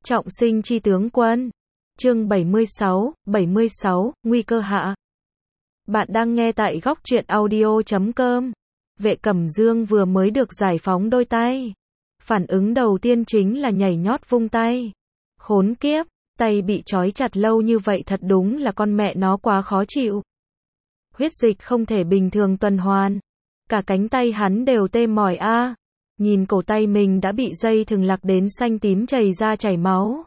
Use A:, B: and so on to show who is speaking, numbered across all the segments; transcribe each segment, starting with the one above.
A: Trọng sinh chi tướng quân. Chương 76, nguy cơ hạ. Bạn đang nghe tại góc truyện audio.com. Vệ Cẩm Dương vừa mới được giải phóng đôi tay. Phản ứng đầu tiên chính là nhảy nhót vung tay. Khốn kiếp, tay bị trói chặt lâu như vậy thật đúng là con mẹ nó quá khó chịu. Huyết dịch không thể bình thường tuần hoàn. Cả cánh tay hắn đều tê mỏi a. Nhìn cổ tay mình đã bị dây thừng lạc đến xanh tím chảy ra chảy máu.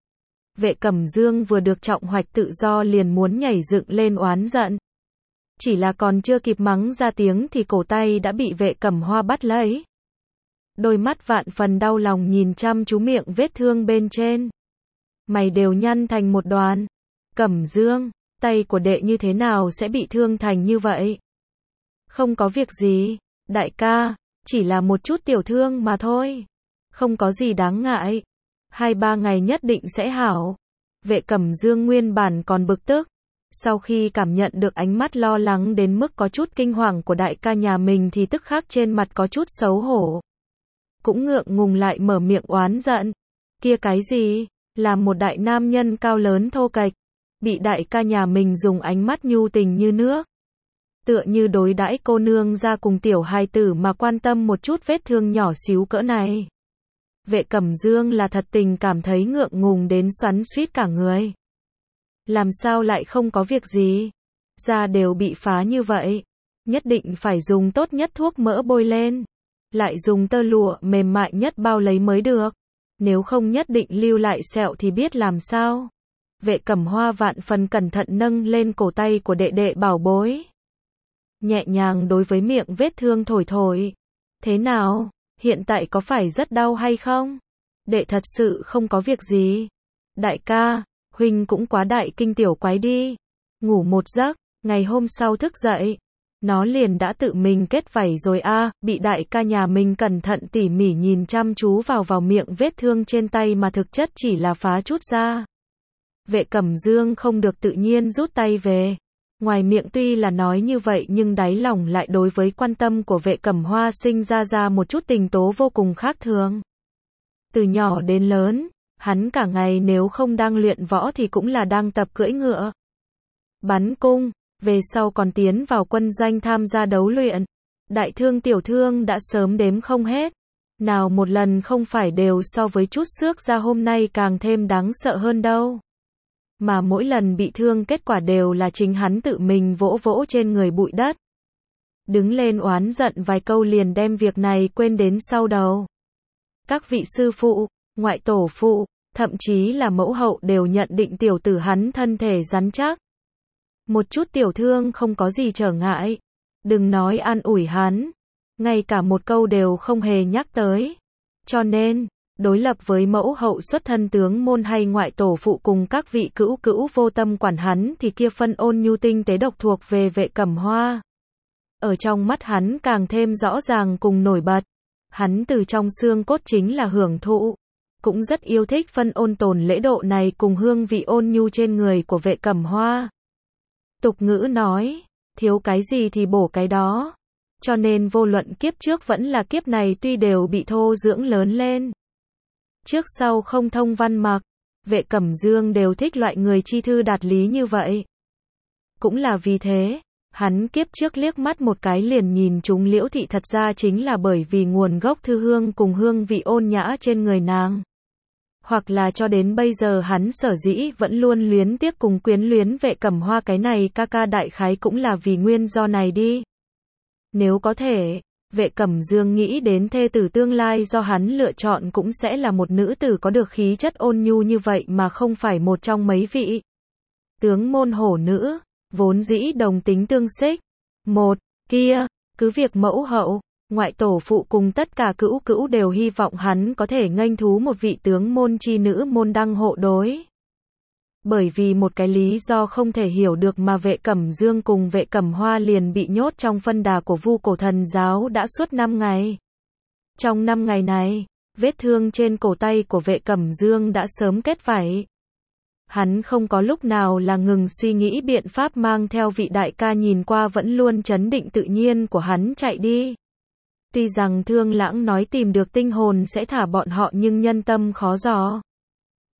A: Vệ Cẩm Dương vừa được trọng hoạch tự do liền muốn nhảy dựng lên oán giận. Chỉ là còn chưa kịp mắng ra tiếng thì cổ tay đã bị Vệ Cẩm Hoa bắt lấy. Đôi mắt vạn phần đau lòng nhìn chăm chú miệng vết thương bên trên. Mày đều nhăn thành một đoàn. Cẩm Dương, tay của đệ như thế nào sẽ bị thương thành như vậy? Không có việc gì, đại ca, chỉ là một chút tiểu thương mà thôi. Không có gì đáng ngại. 2-3 ngày nhất định sẽ hảo. Vệ Cẩm Dương nguyên bản còn bực tức. Sau khi cảm nhận được ánh mắt lo lắng đến mức có chút kinh hoàng của đại ca nhà mình thì tức khắc trên mặt có chút xấu hổ. Cũng ngượng ngùng lại mở miệng oán giận. Kia cái gì? Là một đại nam nhân cao lớn thô kệch. Bị đại ca nhà mình dùng ánh mắt nhu tình như nước. Tựa như đối đãi cô nương ra cùng tiểu hài tử mà quan tâm một chút vết thương nhỏ xíu cỡ này. Vệ Cẩm Dương là thật tình cảm thấy ngượng ngùng đến xoắn xuýt cả người. Làm sao lại không có việc gì? Da đều bị phá như vậy. Nhất định phải dùng tốt nhất thuốc mỡ bôi lên. Lại dùng tơ lụa mềm mại nhất bao lấy mới được. Nếu không nhất định lưu lại sẹo thì biết làm sao. Vệ Cẩm Hoa vạn phần cẩn thận nâng lên cổ tay của đệ đệ bảo bối. Nhẹ nhàng đối với miệng vết thương thổi thổi. Thế nào? Hiện tại có phải rất đau hay không? Đệ thật sự không có việc gì. Đại ca, huynh cũng quá đại kinh tiểu quái đi. Ngủ một giấc, ngày hôm sau thức dậy. Nó liền đã tự mình kết vảy rồi a. Bị đại ca nhà mình cẩn thận tỉ mỉ nhìn chăm chú vào miệng vết thương trên tay mà thực chất chỉ là phá chút ra. Vệ Cẩm Dương không được tự nhiên rút tay về. Ngoài miệng tuy là nói như vậy nhưng đáy lòng lại đối với quan tâm của Vệ Cẩm Hoa sinh ra một chút tình tố vô cùng khác thường. Từ nhỏ đến lớn, hắn cả ngày nếu không đang luyện võ thì cũng là đang tập cưỡi ngựa. Bắn cung, về sau còn tiến vào quân doanh tham gia đấu luyện. Đại thương tiểu thương đã sớm đếm không hết. Nào một lần không phải đều so với chút xước ra hôm nay càng thêm đáng sợ hơn đâu. Mà mỗi lần bị thương kết quả đều là chính hắn tự mình vỗ vỗ trên người bụi đất. Đứng lên oán giận vài câu liền đem việc này quên đến sau đầu. Các vị sư phụ, ngoại tổ phụ, thậm chí là mẫu hậu đều nhận định tiểu tử hắn thân thể rắn chắc. Một chút tiểu thương không có gì trở ngại. Đừng nói an ủi hắn. Ngay cả một câu đều không hề nhắc tới. Cho nên, đối lập với mẫu hậu xuất thân tướng môn hay ngoại tổ phụ cùng các vị cữu cữu vô tâm quản hắn thì kia phân ôn nhu tinh tế độc thuộc về Vệ Cẩm Hoa. Ở trong mắt hắn càng thêm rõ ràng cùng nổi bật. Hắn từ trong xương cốt chính là hưởng thụ. Cũng rất yêu thích phân ôn tồn lễ độ này cùng hương vị ôn nhu trên người của Vệ Cẩm Hoa. Tục ngữ nói, thiếu cái gì thì bổ cái đó. Cho nên vô luận kiếp trước vẫn là kiếp này tuy đều bị thô dưỡng lớn lên. Trước sau không thông văn mặc, Vệ Cẩm Dương đều thích loại người chi thư đạt lý như vậy. Cũng là vì thế, hắn kiếp trước liếc mắt một cái liền nhìn trúng Liễu Thị thật ra chính là bởi vì nguồn gốc thư hương cùng hương vị ôn nhã trên người nàng. Hoặc là cho đến bây giờ hắn sở dĩ vẫn luôn luyến tiếc cùng quyến luyến Vệ Cẩm Hoa cái này ca đại khái cũng là vì nguyên do này đi. Nếu có thể, Vệ Cẩm Dương nghĩ đến thê tử tương lai do hắn lựa chọn cũng sẽ là một nữ tử có được khí chất ôn nhu như vậy mà không phải một trong mấy vị tướng môn hổ nữ, vốn dĩ đồng tính tương xích. Một, kia, cứ việc mẫu hậu, ngoại tổ phụ cùng tất cả cữu cữu đều hy vọng hắn có thể nghênh thú một vị tướng môn chi nữ môn đăng hộ đối. Bởi vì một cái lý do không thể hiểu được mà Vệ Cẩm Dương cùng Vệ Cẩm Hoa liền bị nhốt trong phân đà của Vu Cổ Thần Giáo đã suốt 5 ngày. Trong 5 ngày này, vết thương trên cổ tay của Vệ Cẩm Dương đã sớm kết vảy. Hắn không có lúc nào là ngừng suy nghĩ biện pháp mang theo vị đại ca nhìn qua vẫn luôn trấn định tự nhiên của hắn chạy đi. Tuy rằng Thương Lãng nói tìm được tinh hồn sẽ thả bọn họ nhưng nhân tâm khó dò.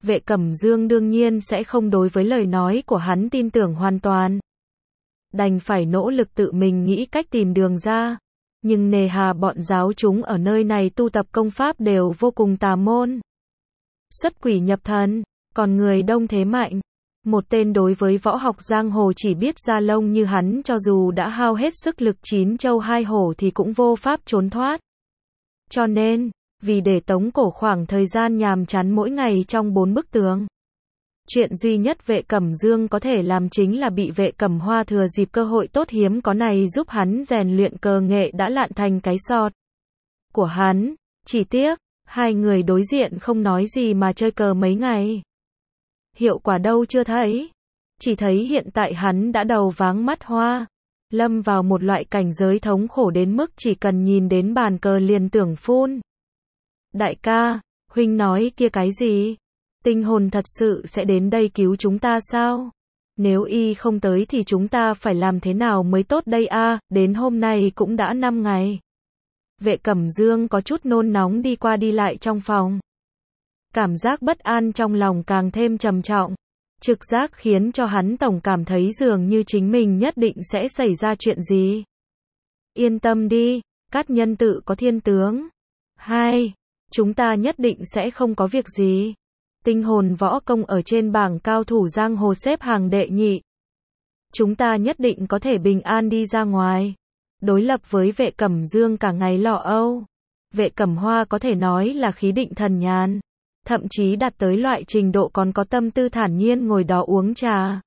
A: Vệ Cẩm Dương đương nhiên sẽ không đối với lời nói của hắn tin tưởng hoàn toàn. Đành phải nỗ lực tự mình nghĩ cách tìm đường ra. Nhưng nề hà bọn giáo chúng ở nơi này tu tập công pháp đều vô cùng tà môn. Xuất quỷ nhập thần, còn người đông thế mạnh. Một tên đối với võ học giang hồ chỉ biết da lông như hắn cho dù đã hao hết sức lực 9 châu 2 hổ thì cũng vô pháp trốn thoát. Cho nên, vì để tống cổ khoảng thời gian nhàm chán mỗi ngày trong 4 bức tường. Chuyện duy nhất Vệ Cẩm Dương có thể làm chính là bị Vệ Cẩm Hoa thừa dịp cơ hội tốt hiếm có này giúp hắn rèn luyện cờ nghệ đã lạn thành cái sọt của hắn. Chỉ tiếc, hai người đối diện không nói gì mà chơi cờ mấy ngày. Hiệu quả đâu chưa thấy. Chỉ thấy hiện tại hắn đã đầu váng mắt hoa. Lâm vào một loại cảnh giới thống khổ đến mức chỉ cần nhìn đến bàn cờ liền tưởng phun. Đại ca, huynh nói kia cái gì? Tinh hồn thật sự sẽ đến đây cứu chúng ta sao? Nếu y không tới thì chúng ta phải làm thế nào mới tốt đây a? Đến hôm nay cũng đã 5 ngày. Vệ Cẩm Dương có chút nôn nóng đi qua đi lại trong phòng. Cảm giác bất an trong lòng càng thêm trầm trọng. Trực giác khiến cho hắn tổng cảm thấy dường như chính mình nhất định sẽ xảy ra chuyện gì. Yên tâm đi, Cát Nhân tự có thiên tướng. 2. Chúng ta nhất định sẽ không có việc gì. Tinh hồn võ công ở trên bảng cao thủ giang hồ xếp hàng đệ nhị. Chúng ta nhất định có thể bình an đi ra ngoài. Đối lập với Vệ Cẩm Dương cả ngày lo âu. Vệ Cẩm Hoa có thể nói là khí định thần nhàn. Thậm chí đạt tới loại trình độ còn có tâm tư thản nhiên ngồi đó uống trà.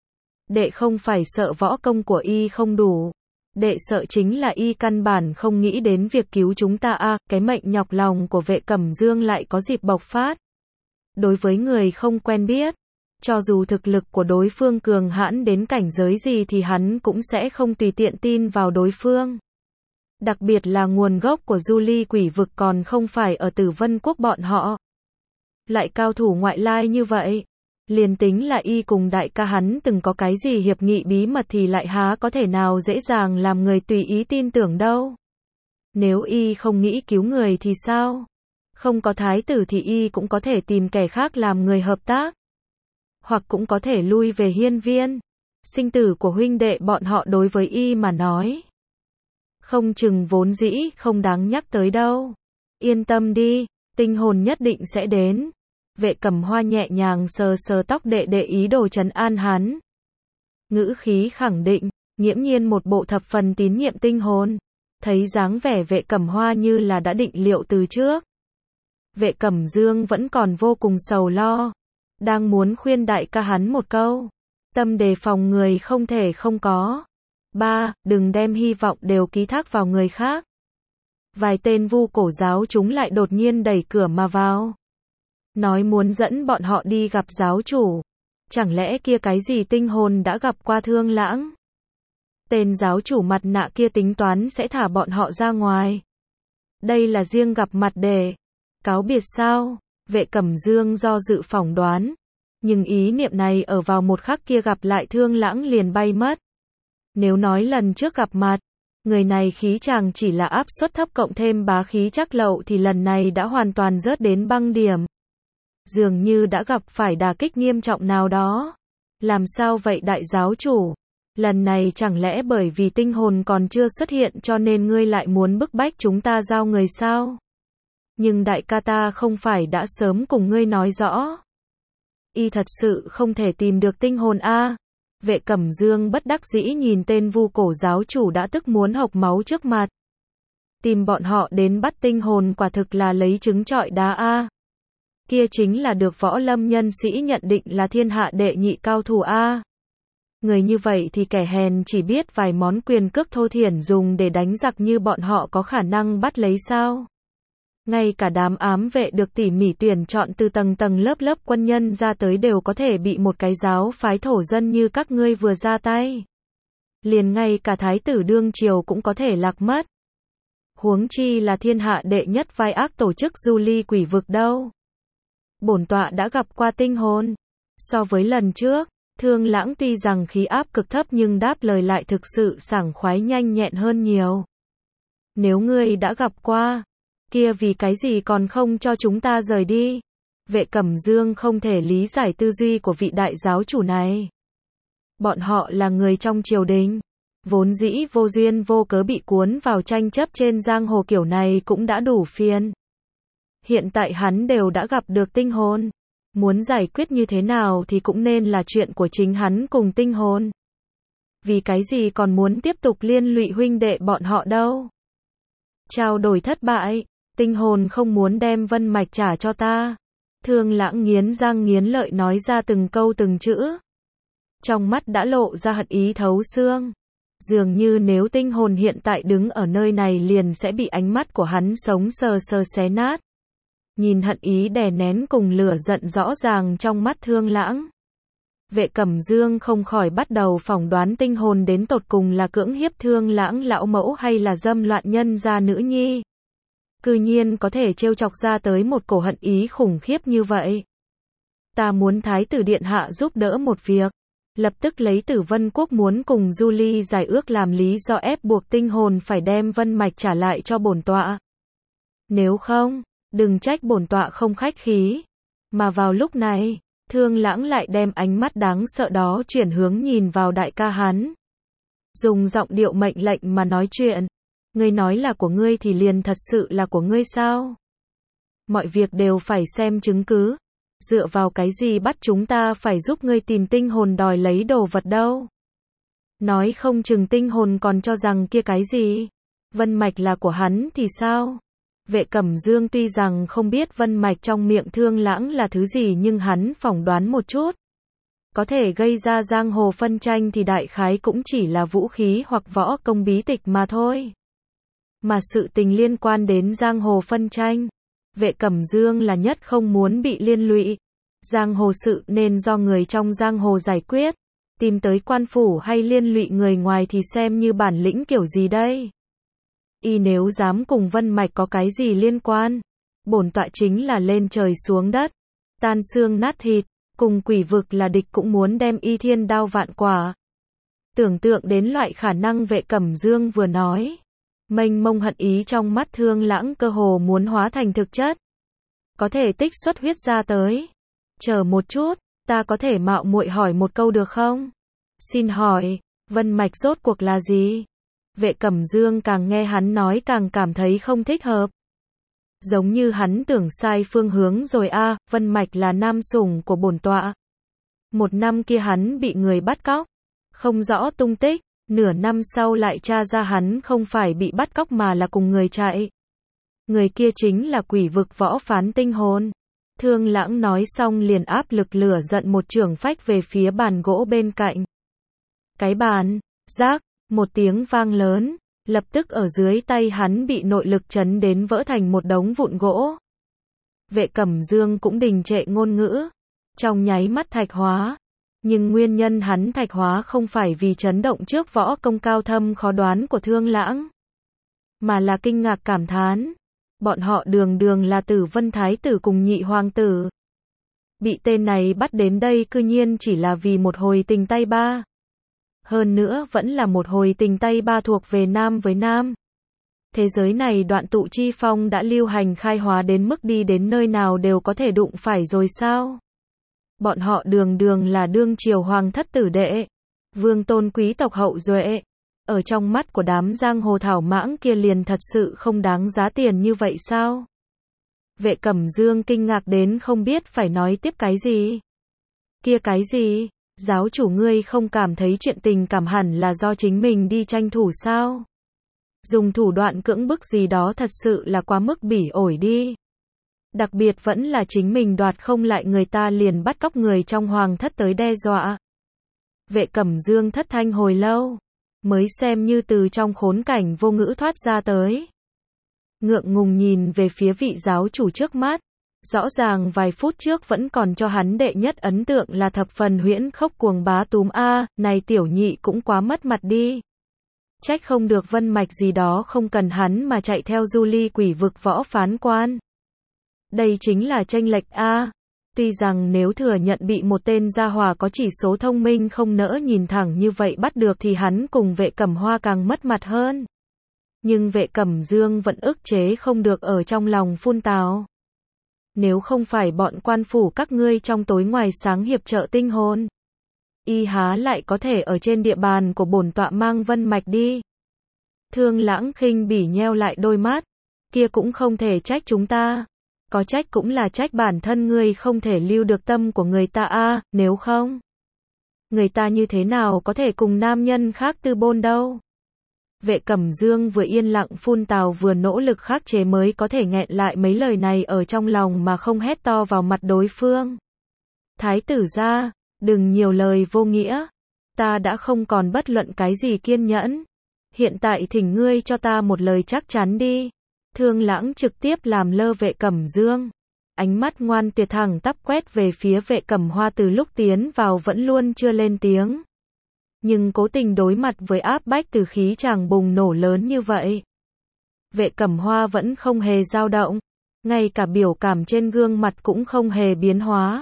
A: Đệ không phải sợ võ công của y không đủ. Đệ sợ chính là y căn bản không nghĩ đến việc cứu chúng ta a. Cái mệnh nhọc lòng của Vệ Cẩm Dương lại có dịp bộc phát. Đối với người không quen biết, cho dù thực lực của đối phương cường hãn đến cảnh giới gì thì hắn cũng sẽ không tùy tiện tin vào đối phương. Đặc biệt là nguồn gốc của Du Ly Quỷ Vực còn không phải ở Tử Vân Quốc bọn họ. Lại cao thủ ngoại lai như vậy, liền tính là y cùng đại ca hắn từng có cái gì hiệp nghị bí mật thì lại há có thể nào dễ dàng làm người tùy ý tin tưởng đâu. Nếu y không nghĩ cứu người thì sao? Không có thái tử thì y cũng có thể tìm kẻ khác làm người hợp tác. Hoặc cũng có thể lui về hiên viên. Sinh tử của huynh đệ bọn họ đối với y mà nói. Không chừng vốn dĩ không đáng nhắc tới đâu. Yên tâm đi, tinh hồn nhất định sẽ đến. Vệ Cẩm Hoa nhẹ nhàng sờ sờ tóc đệ ý đồ trấn an hắn. Ngữ khí khẳng định, nghiễm nhiên một bộ thập phần tín nhiệm tinh hồn. Thấy dáng vẻ Vệ Cẩm Hoa như là đã định liệu từ trước. Vệ Cẩm Dương vẫn còn vô cùng sầu lo. Đang muốn khuyên đại ca hắn một câu. Tâm đề phòng người không thể không có. 3. Đừng đem hy vọng đều ký thác vào người khác. Vài tên vu cổ giáo chúng lại đột nhiên đẩy cửa mà vào. Nói muốn dẫn bọn họ đi gặp giáo chủ. Chẳng lẽ kia cái gì tinh hồn đã gặp qua Thương Lãng? Tên giáo chủ mặt nạ kia tính toán sẽ thả bọn họ ra ngoài. Đây là riêng gặp mặt để cáo biệt sao? Vệ Cẩm Dương do dự phỏng đoán. Nhưng ý niệm này ở vào một khắc kia gặp lại Thương Lãng liền bay mất. Nếu nói lần trước gặp mặt, người này khí chàng chỉ là áp suất thấp cộng thêm bá khí chắc lậu thì lần này đã hoàn toàn rớt đến băng điểm. Dường như đã gặp phải đả kích nghiêm trọng nào đó. Làm sao vậy đại giáo chủ? Lần này chẳng lẽ bởi vì tinh hồn còn chưa xuất hiện cho nên ngươi lại muốn bức bách chúng ta giao người sao? Nhưng đại ca ta không phải đã sớm cùng ngươi nói rõ. Y thật sự không thể tìm được tinh hồn a. Vệ Cẩm Dương bất đắc dĩ nhìn tên vu cổ giáo chủ đã tức muốn hộc máu trước mặt. Tìm bọn họ đến bắt tinh hồn quả thực là lấy trứng trọi đá a. Kia chính là được võ lâm nhân sĩ nhận định là thiên hạ đệ nhị cao thủ a. Người như vậy thì kẻ hèn chỉ biết vài món quyền cước thô thiển dùng để đánh giặc như bọn họ có khả năng bắt lấy sao? Ngay cả đám ám vệ được tỉ mỉ tuyển chọn từ tầng tầng lớp quân nhân ra tới đều có thể bị một cái giáo phái thổ dân như các ngươi vừa ra tay. Liền ngay cả thái tử đương triều cũng có thể lạc mất. Huống chi là thiên hạ đệ nhất vai ác tổ chức Du Ly Quỷ Vực đâu. Bổn tọa đã gặp qua tinh hồn. So với lần trước, Thương Lãng tuy rằng khí áp cực thấp nhưng đáp lời lại thực sự sảng khoái nhanh nhẹn hơn nhiều. Nếu ngươi đã gặp qua, kia vì cái gì còn không cho chúng ta rời đi? Vệ Cẩm Dương không thể lý giải tư duy của vị đại giáo chủ này. Bọn họ là người trong triều đình, vốn dĩ vô duyên vô cớ bị cuốn vào tranh chấp trên giang hồ kiểu này cũng đã đủ phiền. Hiện tại hắn đều đã gặp được tinh hồn, muốn giải quyết như thế nào thì cũng nên là chuyện của chính hắn cùng tinh hồn. Vì cái gì còn muốn tiếp tục liên lụy huynh đệ bọn họ đâu? Trao đổi thất bại, tinh hồn không muốn đem Vân Mạch trả cho ta. Thương Lãng nghiến răng nghiến lợi nói ra từng câu từng chữ. Trong mắt đã lộ ra hận ý thấu xương. Dường như nếu tinh hồn hiện tại đứng ở nơi này liền sẽ bị ánh mắt của hắn sống sờ sờ xé nát. Nhìn hận ý đè nén cùng lửa giận rõ ràng trong mắt Thương Lãng. Vệ Cẩm Dương không khỏi bắt đầu phỏng đoán tinh hồn đến tột cùng là cưỡng hiếp Thương Lãng lão mẫu hay là dâm loạn nhân gia nữ nhi. Cư nhiên có thể trêu chọc ra tới một cổ hận ý khủng khiếp như vậy. Ta muốn Thái tử điện hạ giúp đỡ một việc. Lập tức lấy Tử Vân Quốc muốn cùng Du Ly giải ước làm lý do ép buộc tinh hồn phải đem Vân Mạch trả lại cho bổn tọa. Nếu không, đừng trách bổn tọa không khách khí. Mà vào lúc này, Thương Lãng lại đem ánh mắt đáng sợ đó chuyển hướng nhìn vào đại ca hắn. Dùng giọng điệu mệnh lệnh mà nói chuyện. Ngươi nói là của ngươi thì liền thật sự là của ngươi sao? Mọi việc đều phải xem chứng cứ. Dựa vào cái gì bắt chúng ta phải giúp ngươi tìm tinh hồn đòi lấy đồ vật đâu? Nói không chừng tinh hồn còn cho rằng kia cái gì? Vân Mạch là của hắn thì sao? Vệ Cẩm Dương tuy rằng không biết Vân Mạch trong miệng Thương Lãng là thứ gì nhưng hắn phỏng đoán một chút. Có thể gây ra giang hồ phân tranh thì đại khái cũng chỉ là vũ khí hoặc võ công bí tịch mà thôi. Mà sự tình liên quan đến giang hồ phân tranh, Vệ Cẩm Dương là nhất không muốn bị liên lụy. Giang hồ sự nên do người trong giang hồ giải quyết. Tìm tới quan phủ hay liên lụy người ngoài thì xem như bản lĩnh kiểu gì đây? Y nếu dám cùng Vân Mạch có cái gì liên quan, bổn tọa chính là lên trời xuống đất, tan xương nát thịt, cùng quỷ vực là địch cũng muốn đem y thiên đao vạn quả. Tưởng tượng đến loại khả năng Vệ Cẩm Dương vừa nói, mênh mông hận ý trong mắt Thương Lãng cơ hồ muốn hóa thành thực chất. Có thể tích xuất huyết ra tới. Chờ một chút, ta có thể mạo muội hỏi một câu được không? Xin hỏi, Vân Mạch rốt cuộc là gì? Vệ Cẩm Dương càng nghe hắn nói càng cảm thấy không thích hợp. Giống như hắn tưởng sai phương hướng rồi a, Vân Mạch là nam sủng của bổn tọa. Một năm kia hắn bị người bắt cóc, không rõ tung tích, nửa năm sau lại tra ra hắn không phải bị bắt cóc mà là cùng người chạy. Người kia chính là quỷ vực võ phán tinh hồn. Thương Lãng nói xong liền áp lực lửa giận một chưởng phách về phía bàn gỗ bên cạnh. Cái bàn, rác, một tiếng vang lớn, lập tức ở dưới tay hắn bị nội lực chấn đến vỡ thành một đống vụn gỗ. Vệ Cẩm Dương cũng đình trệ ngôn ngữ, trong nháy mắt thạch hóa. Nhưng nguyên nhân hắn thạch hóa không phải vì chấn động trước võ công cao thâm khó đoán của Thương Lãng, mà là kinh ngạc cảm thán. Bọn họ đường đường là Tử Vân Thái tử cùng nhị hoàng tử. Bị tên này bắt đến đây cư nhiên chỉ là vì một hồi tình tay ba. Hơn nữa vẫn là một hồi tình tay ba thuộc về nam với nam. Thế giới này đoạn tụ chi phong đã lưu hành khai hóa đến mức đi đến nơi nào đều có thể đụng phải rồi sao? Bọn họ đường đường là đương triều hoàng thất tử đệ, vương tôn quý tộc hậu duệ. Ở trong mắt của đám giang hồ thảo mãng kia liền thật sự không đáng giá tiền như vậy sao? Vệ Cẩm Dương kinh ngạc đến không biết phải nói tiếp cái gì. Kia cái gì? Giáo chủ ngươi không cảm thấy chuyện tình cảm hẳn là do chính mình đi tranh thủ sao? Dùng thủ đoạn cưỡng bức gì đó thật sự là quá mức bỉ ổi đi. Đặc biệt vẫn là chính mình đoạt không lại người ta liền bắt cóc người trong hoàng thất tới đe dọa. Vệ Cẩm Dương thất thanh hồi lâu, mới xem như từ trong khốn cảnh vô ngữ thoát ra tới. Ngượng ngùng nhìn về phía vị giáo chủ trước mắt. Rõ ràng vài phút trước vẫn còn cho hắn đệ nhất ấn tượng là thập phần huyễn khốc cuồng bá túm a, này tiểu nhị cũng quá mất mặt đi. Trách không được Vân Mạch gì đó không cần hắn mà chạy theo Du Ly quỷ vực võ phán quan. Đây chính là chênh lệch a. Tuy rằng nếu thừa nhận bị một tên gia hỏa có chỉ số thông minh không nỡ nhìn thẳng như vậy bắt được thì hắn cùng Vệ Cẩm Hoa càng mất mặt hơn. Nhưng Vệ Cẩm Dương vẫn ức chế không được ở trong lòng phun tào. Nếu không phải bọn quan phủ các ngươi trong tối ngoài sáng hiệp trợ tinh hồn, y há lại có thể ở trên địa bàn của bổn tọa mang vân mạch đi. Thương Lãng khinh bỉ nheo lại đôi mắt, kia cũng không thể trách chúng ta. Có trách cũng là trách bản thân ngươi không thể lưu được tâm của người ta a, nếu không, người ta như thế nào có thể cùng nam nhân khác tư bôn đâu. Vệ Cẩm Dương vừa yên lặng phun tào vừa nỗ lực khắc chế mới có thể nghẹn lại mấy lời này ở trong lòng mà không hét to vào mặt đối phương. Thái tử gia, đừng nhiều lời vô nghĩa, ta đã không còn bất luận cái gì kiên nhẫn. Hiện tại thỉnh ngươi cho ta một lời chắc chắn đi. Thương Lãng trực tiếp làm lơ Vệ Cẩm Dương. Ánh mắt ngoan tuyệt thẳng tắp quét về phía Vệ Cẩm Hoa, từ lúc tiến vào vẫn luôn chưa lên tiếng. Nhưng cố tình đối mặt với áp bách từ khí chàng bùng nổ lớn như vậy. Vệ Cẩm Hoa vẫn không hề dao động. Ngay cả biểu cảm trên gương mặt cũng không hề biến hóa.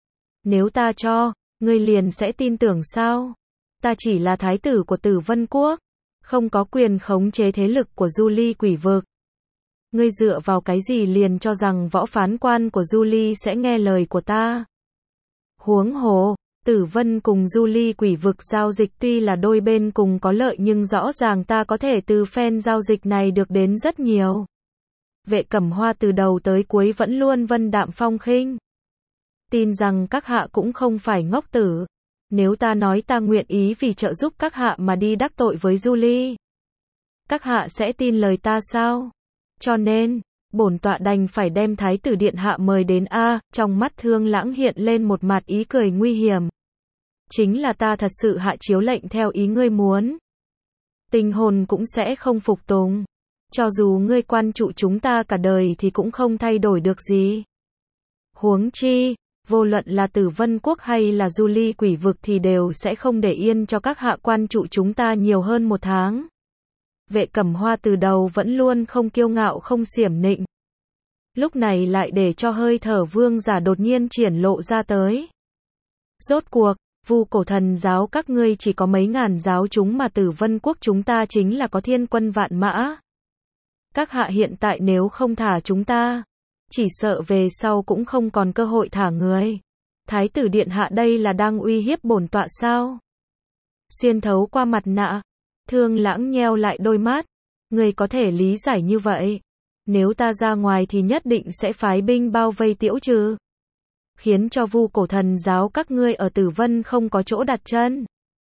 A: Nếu ta cho, ngươi liền sẽ tin tưởng sao? Ta chỉ là thái tử của Tử Vân Quốc, không có quyền khống chế thế lực của Du Ly Quỷ Vực. Ngươi dựa vào cái gì liền cho rằng võ phán quan của Du Ly sẽ nghe lời của ta? Huống hồ, Tử Vân cùng Du Ly Quỷ Vực giao dịch tuy là đôi bên cùng có lợi nhưng rõ ràng ta có thể từ phen giao dịch này được đến rất nhiều. Vệ Cẩm Hoa từ đầu tới cuối vẫn luôn vân đạm phong khinh. Tin rằng các hạ cũng không phải ngốc tử. Nếu ta nói ta nguyện ý vì trợ giúp các hạ mà đi đắc tội với Du Ly, các hạ sẽ tin lời ta sao? Cho nên, bổn tọa đành phải đem Thái tử điện hạ mời đến a. Trong mắt Thương Lãng hiện lên một mặt ý cười nguy hiểm. Chính là ta thật sự hạ chiếu lệnh theo ý ngươi muốn, tinh hồn cũng sẽ không phục tùng. Cho dù ngươi quan trụ chúng ta cả đời thì cũng không thay đổi được gì. Huống chi, vô luận là Tử Vân Quốc hay là Du Ly Quỷ Vực thì đều sẽ không để yên cho các hạ quan trụ chúng ta nhiều hơn 1 tháng. Vệ Cẩm Hoa từ đầu vẫn luôn không kiêu ngạo không xiểm nịnh. Lúc này lại để cho hơi thở vương giả đột nhiên triển lộ ra tới. Rốt cuộc, Vu Cổ Thần giáo các ngươi chỉ có mấy ngàn giáo chúng mà Tử Vân Quốc chúng ta chính là có thiên quân vạn mã. Các hạ hiện tại nếu không thả chúng ta, chỉ sợ về sau cũng không còn cơ hội thả người. Thái tử điện hạ đây là đang uy hiếp bổn tọa sao? Xuyên thấu qua mặt nạ, Thương Lãng nheo lại đôi mắt. Người có thể lý giải như vậy. Nếu ta ra ngoài thì nhất định sẽ phái binh bao vây Tiễu Trừ, khiến cho Vu Cổ Thần giáo các ngươi ở Tử Vân không có chỗ đặt chân.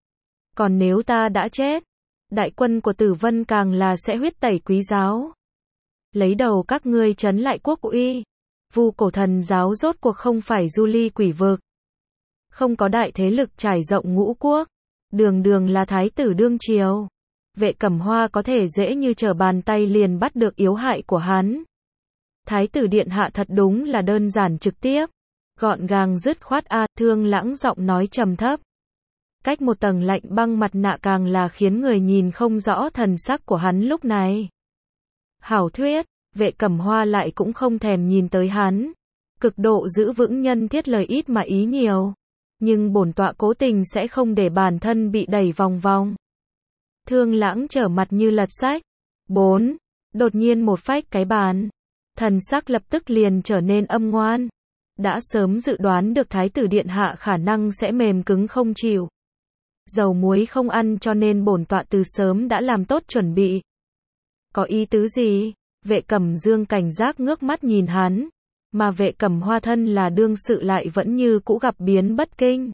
A: Còn nếu ta đã chết, đại quân của Tử Vân càng là sẽ huyết tẩy Quý giáo, lấy đầu các ngươi trấn lại quốc uy. Vu Cổ Thần giáo rốt cuộc không phải Du Ly Quỷ Vực, không có đại thế lực trải rộng ngũ quốc, đường đường là thái tử đương triều. Vệ Cẩm Hoa có thể dễ như trở bàn tay liền bắt được yếu hại của hắn. Thái tử điện hạ thật đúng là đơn giản trực tiếp, gọn gàng dứt khoát a. Thương Lãng giọng nói trầm thấp, cách một tầng lạnh băng mặt nạ càng là khiến người nhìn không rõ thần sắc của hắn lúc này. Hảo thuyết, Vệ Cẩm Hoa lại cũng không thèm nhìn tới hắn, cực độ giữ vững nhân thiết lời ít mà ý nhiều. Nhưng bổn tọa cố tình sẽ không để bản thân bị đẩy vòng vòng. Thương Lãng trở mặt như lật sách. 4. Đột nhiên một phách cái bàn, thần sắc lập tức liền trở nên âm ngoan. Đã sớm dự đoán được thái tử điện hạ khả năng sẽ mềm cứng không chịu, dầu muối không ăn, cho nên bổn tọa từ sớm đã làm tốt chuẩn bị. Có ý tứ gì? Vệ Cẩm Dương cảnh giác ngước mắt nhìn hắn, mà Vệ Cẩm Hoa thân là đương sự lại vẫn như cũ gặp biến bất kinh.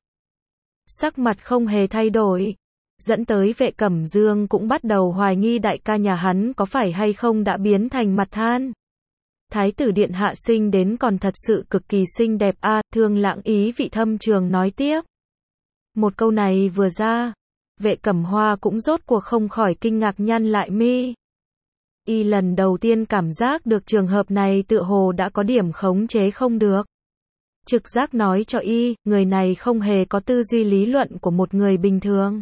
A: Sắc mặt không hề thay đổi, dẫn tới Vệ Cẩm Dương cũng bắt đầu hoài nghi đại ca nhà hắn có phải hay không đã biến thành mặt than. Thái tử điện hạ sinh đến còn thật sự cực kỳ xinh đẹp a. Thương Lãng ý vị thâm trường nói tiếp. Một câu này vừa ra, Vệ Cẩm Hoa cũng rốt cuộc không khỏi kinh ngạc nhăn lại mi. Y lần đầu tiên cảm giác được trường hợp này tựa hồ đã có điểm khống chế không được. Trực giác nói cho y, người này không hề có tư duy lý luận của một người bình thường.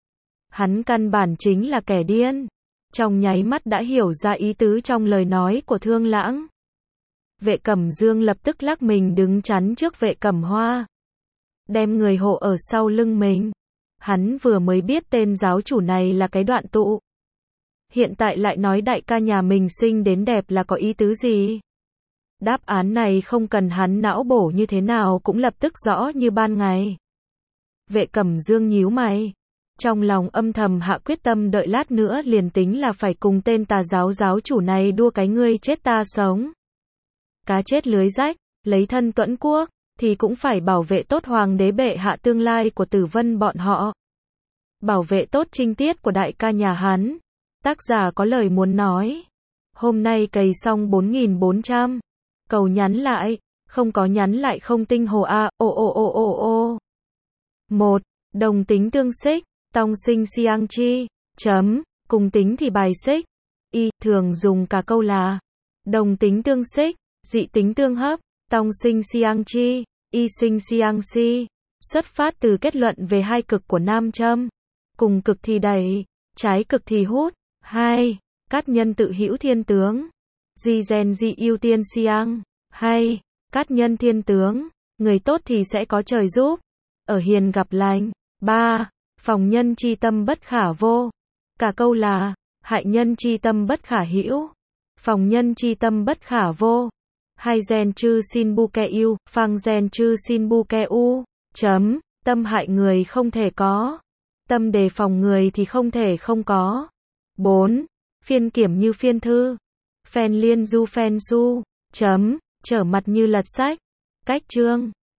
A: Hắn căn bản chính là kẻ điên. Trong nháy mắt đã hiểu ra ý tứ trong lời nói của Thương Lãng. Vệ Cẩm Dương lập tức lắc mình đứng chắn trước Vệ Cẩm Hoa, đem người hộ ở sau lưng mình. Hắn vừa mới biết tên giáo chủ này là cái đoạn tụ, hiện tại lại nói đại ca nhà mình sinh đến đẹp là có ý tứ gì? Đáp án này không cần hắn não bổ như thế nào cũng lập tức rõ như ban ngày. Vệ Cẩm Dương nhíu mày. Trong lòng âm thầm hạ quyết tâm đợi lát nữa liền tính là phải cùng tên tà giáo chủ này đua cái ngươi chết ta sống. Cá chết lưới rách, lấy thân tuẫn quốc, thì cũng phải bảo vệ tốt hoàng đế bệ hạ tương lai của Tử Vân bọn họ. Bảo vệ tốt trinh tiết của đại ca nhà hắn. Tác giả có lời muốn nói. Hôm nay cày xong 4.400. Cầu nhắn lại, không có nhắn lại không tinh hồ a, ô. 1. Đồng tính tương xích, tong sinh siang chi, chấm, cùng tính thì bài xích. Y, thường dùng cả câu là đồng tính tương xích, dị tính tương hấp, tong sinh siang chi, y sinh siang si. Xuất phát từ kết luận về hai cực của nam châm. Cùng cực thì đẩy, trái cực thì hút. 2. Cát nhân tự hữu thiên tướng. Di gen di ưu tiên siang. Hay, cát nhân thiên tướng, người tốt thì sẽ có trời giúp. Ở hiền gặp lành. 3. Phòng nhân chi tâm bất khả vô. Cả câu là, hại nhân chi tâm bất khả hữu. Phòng nhân chi tâm bất khả vô. Hai gen chư xin bu ke yêu, phang gen chư xin bu ke u. Chấm, tâm hại người không thể có. Tâm đề phòng người thì không thể không có. 4. Phiên kiểm như phiên thư. Phen liên du phen su. Chấm, trở mặt như lật sách. Cách chương.